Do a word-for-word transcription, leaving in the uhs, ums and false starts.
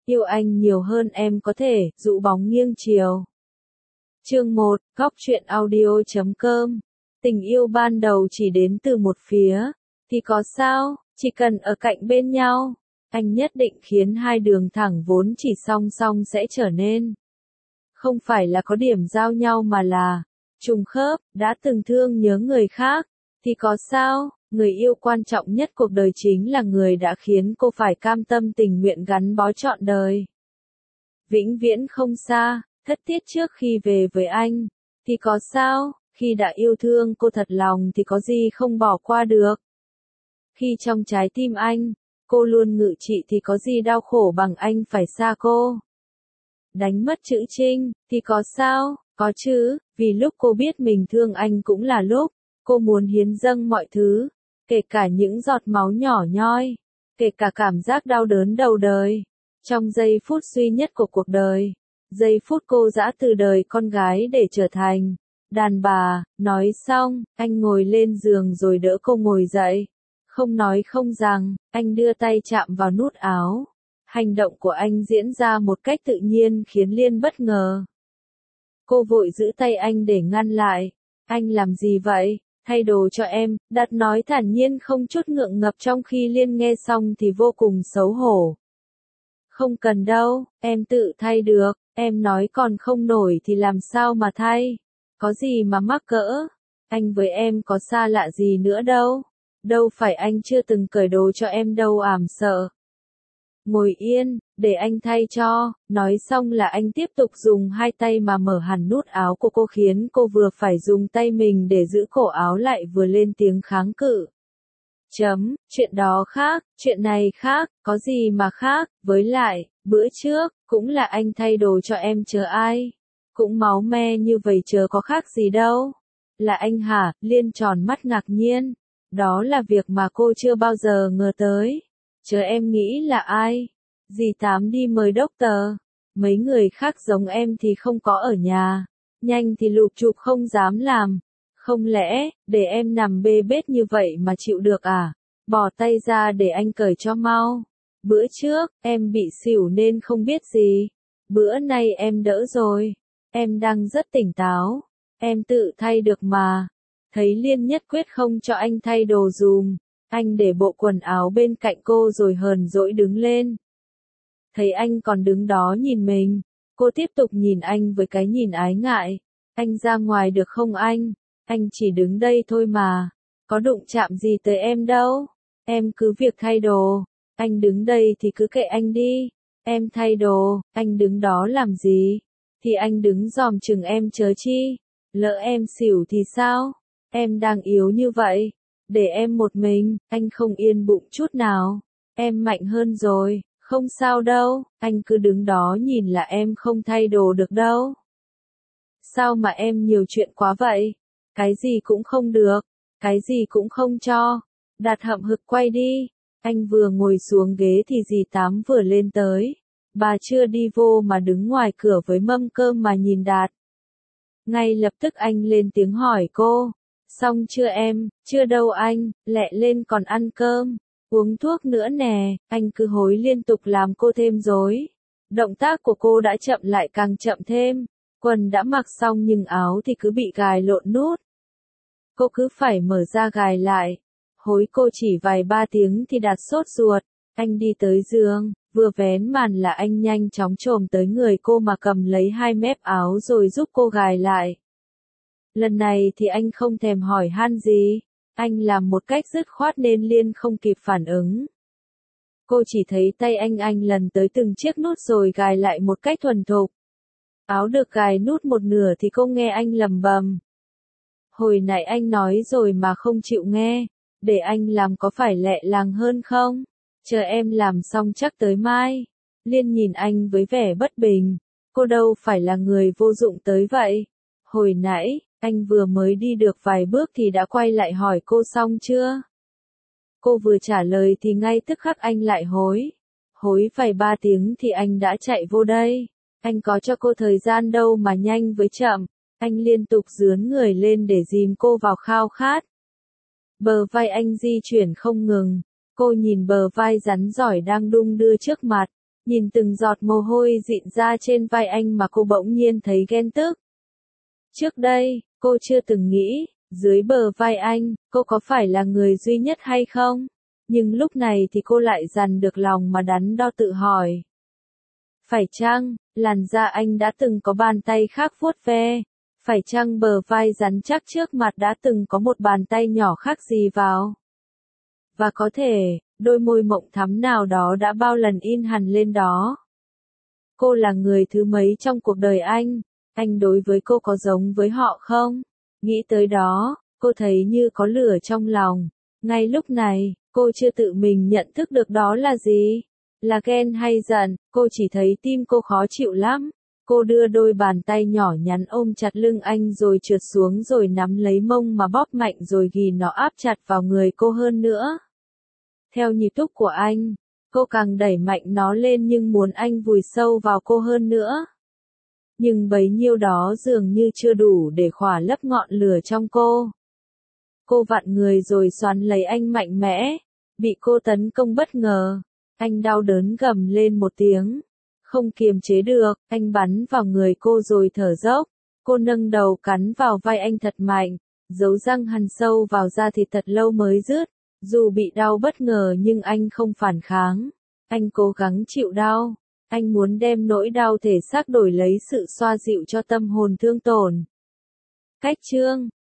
Yêu anh nhiều hơn em có thể, dụ bóng nghiêng chiều. Chương một, góc truyện audio chấm com. Tình yêu ban đầu chỉ đến từ một phía, thì có sao, chỉ cần ở cạnh bên nhau, anh nhất định khiến hai đường thẳng vốn chỉ song song sẽ trở nên. Không phải là có điểm giao nhau mà là trùng khớp, đã từng thương nhớ người khác, thì có sao, người yêu quan trọng nhất cuộc đời chính là người đã khiến cô phải cam tâm tình nguyện gắn bó trọn đời. Vĩnh viễn không xa, thất thiết trước khi về với anh, thì có sao, khi đã yêu thương cô thật lòng thì có gì không bỏ qua được. Khi trong trái tim anh, cô luôn ngự trị thì có gì đau khổ bằng anh phải xa cô. Đánh mất chữ trinh, thì có sao, có chứ, vì lúc cô biết mình thương anh cũng là lúc, cô muốn hiến dâng mọi thứ, kể cả những giọt máu nhỏ nhoi, kể cả cảm giác đau đớn đầu đời. Trong giây phút duy nhất của cuộc đời, giây phút cô giã từ đời con gái để trở thành đàn bà, nói xong, anh ngồi lên giường rồi đỡ cô ngồi dậy. Không nói không rằng, anh đưa tay chạm vào nút áo. Hành động của anh diễn ra một cách tự nhiên khiến Liên bất ngờ. Cô vội giữ tay anh để ngăn lại. Anh làm gì vậy? Thay đồ cho em, Đạt nói thản nhiên không chút ngượng ngập trong khi Liên nghe xong thì vô cùng xấu hổ. Không cần đâu, em tự thay được, em nói còn không nổi thì làm sao mà thay. Có gì mà mắc cỡ, anh với em có xa lạ gì nữa đâu. Đâu phải anh chưa từng cởi đồ cho em đâu ảm sợ. Ngồi yên, để anh thay cho, nói xong là anh tiếp tục dùng hai tay mà mở hẳn nút áo của cô khiến cô vừa phải dùng tay mình để giữ cổ áo lại vừa lên tiếng kháng cự. Chấm, chuyện đó khác, chuyện này khác, có gì mà khác, với lại, bữa trước, cũng là anh thay đồ cho em chờ ai. Cũng máu me như vậy chờ có khác gì đâu. Là anh hả? Liên tròn mắt ngạc nhiên. Đó là việc mà cô chưa bao giờ ngờ tới. Chờ em nghĩ là ai? Dì Tám đi mời doctor. Mấy người khác giống em thì không có ở nhà. Nhanh thì lụp chụp không dám làm. Không lẽ, để em nằm bê bết như vậy mà chịu được à? Bỏ tay ra để anh cởi cho mau. Bữa trước, em bị xỉu nên không biết gì. Bữa nay em đỡ rồi. Em đang rất tỉnh táo. Em tự thay được mà. Thấy Liên nhất quyết không cho anh thay đồ dùm. Anh để bộ quần áo bên cạnh cô rồi hờn dỗi đứng lên. Thấy anh còn đứng đó nhìn mình. Cô tiếp tục nhìn anh với cái nhìn ái ngại. Anh ra ngoài được không anh? Anh chỉ đứng đây thôi mà. Có đụng chạm gì tới em đâu. Em cứ việc thay đồ. Anh đứng đây thì cứ kệ anh đi. Em thay đồ, anh đứng đó làm gì? Thì anh đứng dòm chừng em chớ chi. Lỡ em xỉu thì sao? Em đang yếu như vậy. Để em một mình, anh không yên bụng chút nào. Em mạnh hơn rồi, không sao đâu, anh cứ đứng đó nhìn là em không thay đồ được đâu. Sao mà em nhiều chuyện quá vậy? Cái gì cũng không được, cái gì cũng không cho. Đạt hậm hực quay đi. Anh vừa ngồi xuống ghế thì dì Tám vừa lên tới. Bà chưa đi vô mà đứng ngoài cửa với mâm cơm mà nhìn Đạt. Ngay lập tức anh lên tiếng hỏi cô. Xong chưa em? Chưa đâu anh, lẹ lên còn ăn cơm. Uống thuốc nữa nè, anh cứ hối liên tục làm cô thêm rối. Động tác của cô đã chậm lại càng chậm thêm. Quần đã mặc xong nhưng áo thì cứ bị gài lộn nút. Cô cứ phải mở ra gài lại. Hối cô chỉ vài ba tiếng thì Đạt sốt ruột. Anh đi tới giường, vừa vén màn là anh nhanh chóng chồm tới người cô mà cầm lấy hai mép áo rồi giúp cô gài lại. Lần này thì anh không thèm hỏi han gì. Anh làm một cách dứt khoát nên Liên không kịp phản ứng. Cô chỉ thấy tay anh anh lần tới từng chiếc nút rồi gài lại một cách thuần thục. Áo được gài nút một nửa thì cô nghe anh lầm bầm. Hồi nãy anh nói rồi mà không chịu nghe. Để anh làm có phải lẹ làng hơn không? Chờ em làm xong chắc tới mai. Liên nhìn anh với vẻ bất bình. Cô đâu phải là người vô dụng tới vậy. Hồi nãy, anh vừa mới đi được vài bước thì đã quay lại hỏi cô xong chưa? Cô vừa trả lời thì ngay tức khắc anh lại hối. Hối vài ba tiếng thì anh đã chạy vô đây. Anh có cho cô thời gian đâu mà nhanh với chậm. Anh liên tục dướn người lên để dìm cô vào khao khát. Bờ vai anh di chuyển không ngừng. Cô nhìn bờ vai rắn giỏi đang đung đưa trước mặt. Nhìn từng giọt mồ hôi dịn ra trên vai anh mà cô bỗng nhiên thấy ghen tức. Trước đây, cô chưa từng nghĩ, dưới bờ vai anh, cô có phải là người duy nhất hay không? Nhưng lúc này thì cô lại dằn được lòng mà đắn đo tự hỏi. Phải chăng, làn da anh đã từng có bàn tay khác vuốt ve? Phải chăng bờ vai rắn chắc trước mặt đã từng có một bàn tay nhỏ khác gì vào? Và có thể, đôi môi mộng thắm nào đó đã bao lần in hằn lên đó. Cô là người thứ mấy trong cuộc đời anh? Anh đối với cô có giống với họ không? Nghĩ tới đó, cô thấy như có lửa trong lòng. Ngay lúc này, cô chưa tự mình nhận thức được đó là gì. Là ghen hay giận, cô chỉ thấy tim cô khó chịu lắm. Cô đưa đôi bàn tay nhỏ nhắn ôm chặt lưng anh rồi trượt xuống rồi nắm lấy mông mà bóp mạnh rồi ghì nó áp chặt vào người cô hơn nữa. Theo nhịp thúc của anh, cô càng đẩy mạnh nó lên nhưng muốn anh vùi sâu vào cô hơn nữa. Nhưng bấy nhiêu đó dường như chưa đủ để khỏa lấp ngọn lửa trong cô. Cô vặn người rồi xoắn lấy anh mạnh mẽ, bị cô tấn công bất ngờ. Anh đau đớn gầm lên một tiếng. Không kiềm chế được, anh bắn vào người cô rồi thở dốc. Cô nâng đầu cắn vào vai anh thật mạnh, dấu răng hằn sâu vào da thịt thật lâu mới dứt. Dù bị đau bất ngờ nhưng anh không phản kháng. Anh cố gắng chịu đau. Anh muốn đem nỗi đau thể xác đổi lấy sự xoa dịu cho tâm hồn thương tổn. Cách chương